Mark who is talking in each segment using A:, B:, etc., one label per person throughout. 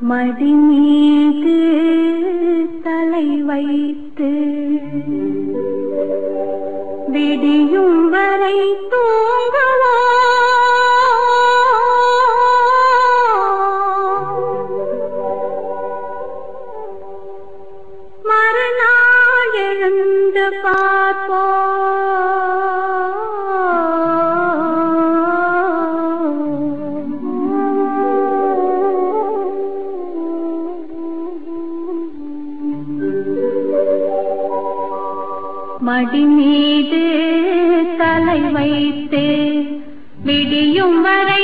A: மடி மீது தலை வைத்து விடியும் வரை தூங்குவோம். மறுநாள் எழுந்து பார்ப்போம். மடி மீது தலை வைத்து விடியும் வரை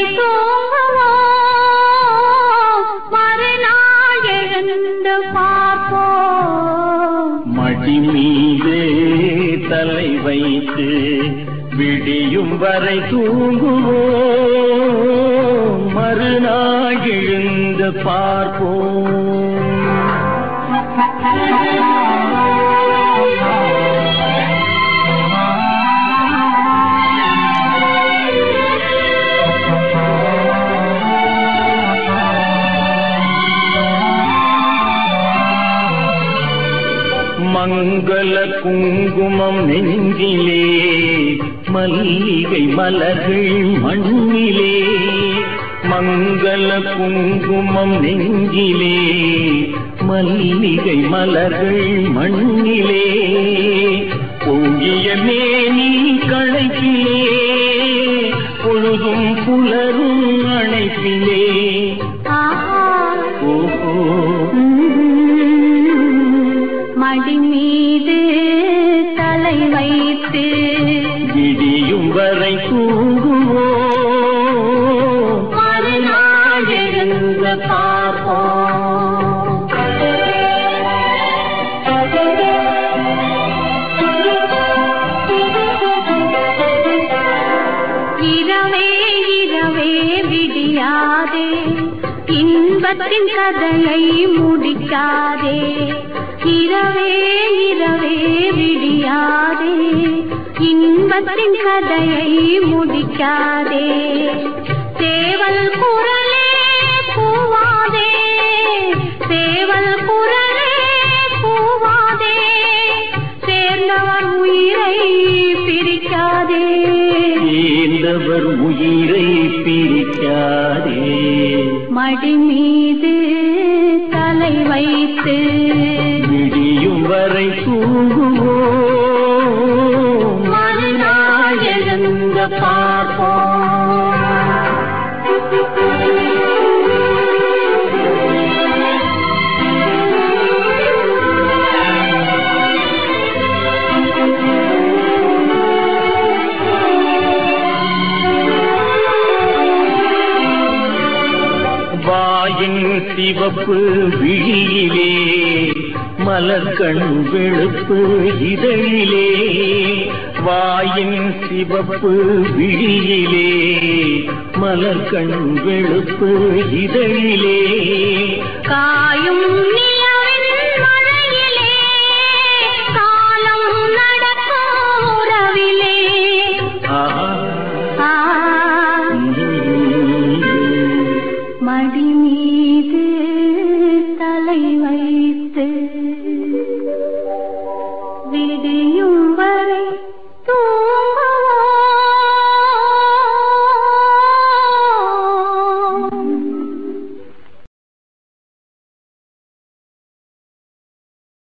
A: தூங்குவோம். மறுநாள் எழுந்து பார்ப்போம்.
B: மடி மீது தலை வைத்து விடியும் வரை தூங்குவோம். மறுநாள் எழுந்து பார்ப்போம். மங்கள குங்குமம் நெஞ்சிலே, மல்லிகை மலர்கள் மண்ணிலே. மங்கள குங்குமம் நெஞ்சிலே, மல்லிகை மலர்கள் மண்ணிலே. பொங்கிய மேனி களைப்பிலே, பொழுதும் புலரும் அணைப்பிலே.
A: மடி மீது தலை வைத்து
B: விடியும் வரை தூங்குவோம்.
A: மறுநாள் எழுந்து பார்ப்போம். இரவே இரவே விடியாதே, இன்பத்தின் கதையை முடிக்காதே. இரவே இரவே விடியாதே, இன்பத்தின் கதையை முடிக்காதே. சேவல் குரலே கூவாதே, சேவல் குரலே கூவாதே. சேர்ந்தவர் உயிரை பிரிக்காதே,
B: சேர்ந்தவர் உயிரை பிரிக்காதே.
A: மடி மீது தலை வைத்து
B: விடியும் வரை தூங்குவோம்.
A: மறுநாள் எழுந்து பார்ப்போம்.
B: வாயின் சிவப்பு விழியிலே, மலர்கண் வெளுப்பு இதழிலே. வாயின் சிவப்பு விழியிலே, மலர்கண் வெளுப்பு இதழிலே.
A: காயும் நிலவின் மழையிலே, காலம் நடக்கும் உறவிலே. மடி மீது தலை வைத்து விடியும் வரை